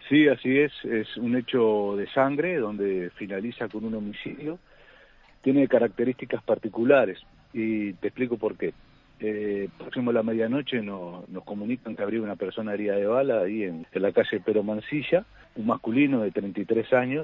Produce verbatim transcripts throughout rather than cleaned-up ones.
Sí, así es, es un hecho de sangre donde finaliza con un homicidio. Tiene características particulares y te explico por qué. Eh, próximo a la medianoche no, nos comunican que habría una persona herida de bala ahí en, en la calle Pero Mansilla, un masculino de treinta y tres años.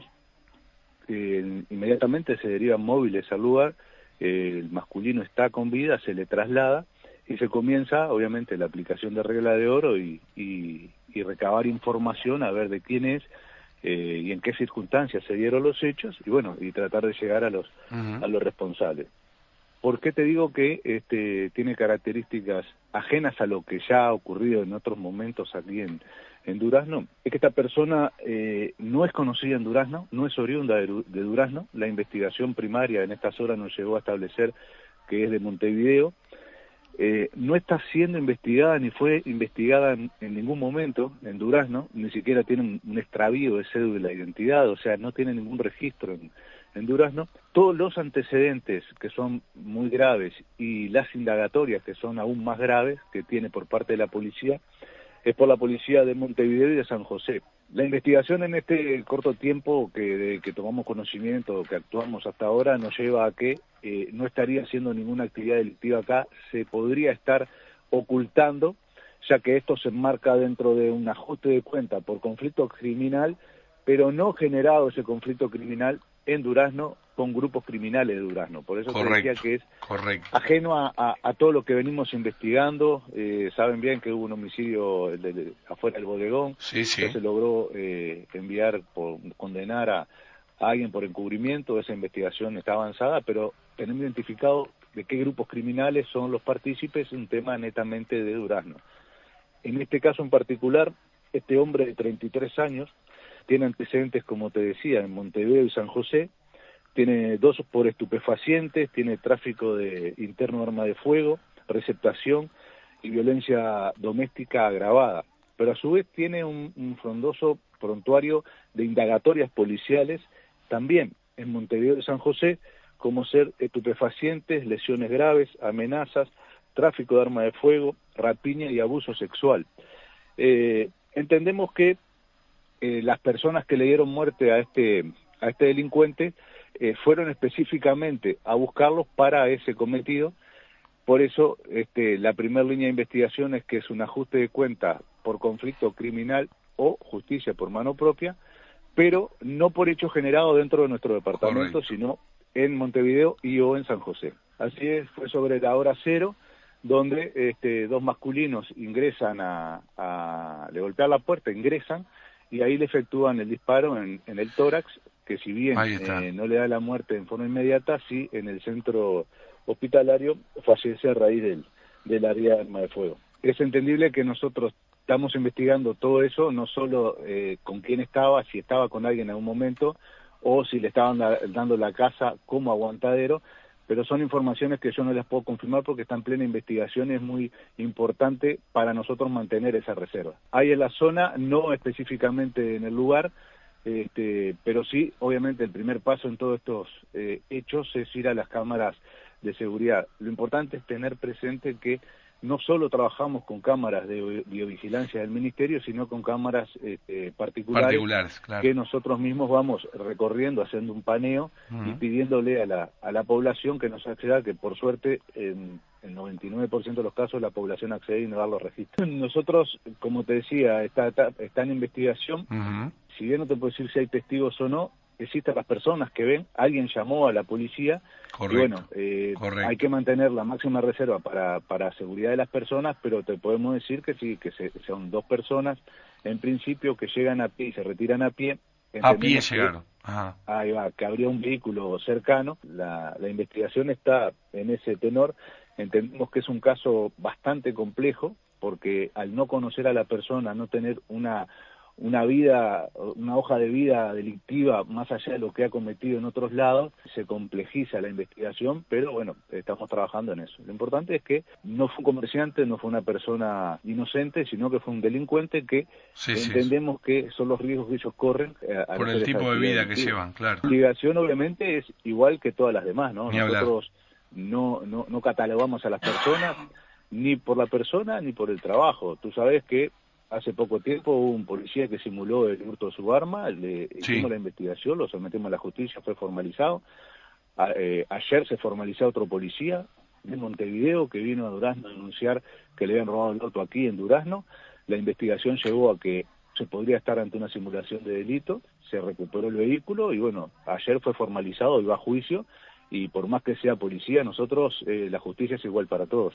Eh, inmediatamente se derivan móviles al lugar, eh, el masculino está con vida, se le traslada y se comienza obviamente la aplicación de regla de oro y, y, y recabar información a ver de quién es eh, y en qué circunstancias se dieron los hechos y bueno, y tratar de llegar a los, uh-huh. a los responsables. ¿Por qué te digo que este, tiene características ajenas a lo que ya ha ocurrido en otros momentos aquí en, en Durazno? Es que esta persona eh, no es conocida en Durazno, no es oriunda de, de Durazno. La investigación primaria en estas horas nos llegó a establecer que es de Montevideo. Eh, no está siendo investigada ni fue investigada en, en ningún momento en Durazno, ni siquiera tiene un, un extravío de cédula de identidad, o sea, no tiene ningún registro en, en Durazno. Todos los antecedentes que son muy graves y las indagatorias que son aún más graves que tiene por parte de la policía es por la policía de Montevideo y de San José. La investigación en este corto tiempo que, de, que tomamos conocimiento, que actuamos hasta ahora, nos lleva a que eh, no estaría haciendo ninguna actividad delictiva acá, se podría estar ocultando, ya que esto se enmarca dentro de un ajuste de cuenta por conflicto criminal, pero no generado ese conflicto criminal en Durazno con grupos criminales de Durazno. Por eso correcto, te decía que es correcto. ajeno a, a, a todo lo que venimos investigando. Eh, saben bien que hubo un homicidio de, de, afuera del bodegón, sí, sí. que se logró eh, enviar, por condenar a, a alguien por encubrimiento. Esa investigación está avanzada, pero tenemos identificado de qué grupos criminales son los partícipes, un tema netamente de Durazno. En este caso en particular, este hombre de treinta y tres años tiene antecedentes, como te decía, en Montevideo y San José, tiene dos por estupefacientes, tiene tráfico de interno de arma de fuego, receptación y violencia doméstica agravada, pero a su vez tiene un, un frondoso prontuario de indagatorias policiales también en Montevideo y San José, como ser estupefacientes, lesiones graves, amenazas, tráfico de arma de fuego, rapiña y abuso sexual. Eh, entendemos que Eh, las personas que le dieron muerte a este a este delincuente eh, fueron específicamente a buscarlos para ese cometido. Por eso este, la primera línea de investigación es que es un ajuste de cuenta por conflicto criminal o justicia por mano propia, pero no por hecho generado dentro de nuestro departamento, correcto, sino en Montevideo y o en San José. Así es, fue sobre la hora cero, donde este, dos masculinos ingresan a, a le golpean la puerta, ingresan, y ahí le efectúan el disparo en, en el tórax, que si bien eh, no le da la muerte en forma inmediata, sí en el centro hospitalario fallece a raíz del, del área de arma de fuego. Es entendible que nosotros estamos investigando todo eso, no solo eh, con quién estaba, si estaba con alguien en algún momento, o si le estaban da, dando la casa como aguantadero, pero son informaciones que yo no las puedo confirmar porque está en plena investigación y es muy importante para nosotros mantener esa reserva. Hay en la zona, no específicamente en el lugar, este, pero sí, obviamente el primer paso en todos estos eh, hechos es ir a las cámaras de seguridad. Lo importante es tener presente que no solo trabajamos con cámaras de biovigilancia del Ministerio, sino con cámaras este, particulares, particulares claro. que nosotros mismos vamos recorriendo, haciendo un paneo uh-huh. y pidiéndole a la, a la población que nos acceda, que por suerte en el noventa y nueve por ciento de los casos la población accede y nos da los registros. Nosotros, como te decía, está, está, está en investigación, uh-huh. si bien no te puedo decir si hay testigos o no, existen las personas que ven, alguien llamó a la policía, correcto, y bueno, eh, hay que mantener la máxima reserva para, para seguridad de las personas, pero te podemos decir que sí, que se, son dos personas en principio que llegan a pie y se retiran a pie. A pie llegaron. Ajá. Ahí va, que habría un vehículo cercano, la, la investigación está en ese tenor, entendemos que es un caso bastante complejo, porque al no conocer a la persona, no tener una una vida, una hoja de vida delictiva más allá de lo que ha cometido en otros lados, se complejiza la investigación, pero bueno, estamos trabajando en eso. Lo importante es que no fue un comerciante, no fue una persona inocente, sino que fue un delincuente que sí, entendemos sí. que son los riesgos que ellos corren a, por el tipo de vida delictiva. que llevan, claro. La investigación obviamente es igual que todas las demás, ¿no? Ni Nosotros no, no, no catalogamos a las personas ni por la persona ni por el trabajo. Tú sabes que hace poco tiempo hubo un policía que simuló el hurto de su arma, le Sí. hicimos la investigación, lo sometimos a la justicia, fue formalizado. A, eh, ayer se formalizó otro policía de Montevideo que vino a Durazno a denunciar que le habían robado el auto aquí en Durazno. La investigación llegó a que se podría estar ante una simulación de delito, se recuperó el vehículo y bueno, ayer fue formalizado y va a juicio, y por más que sea policía, nosotros, eh, la justicia es igual para todos.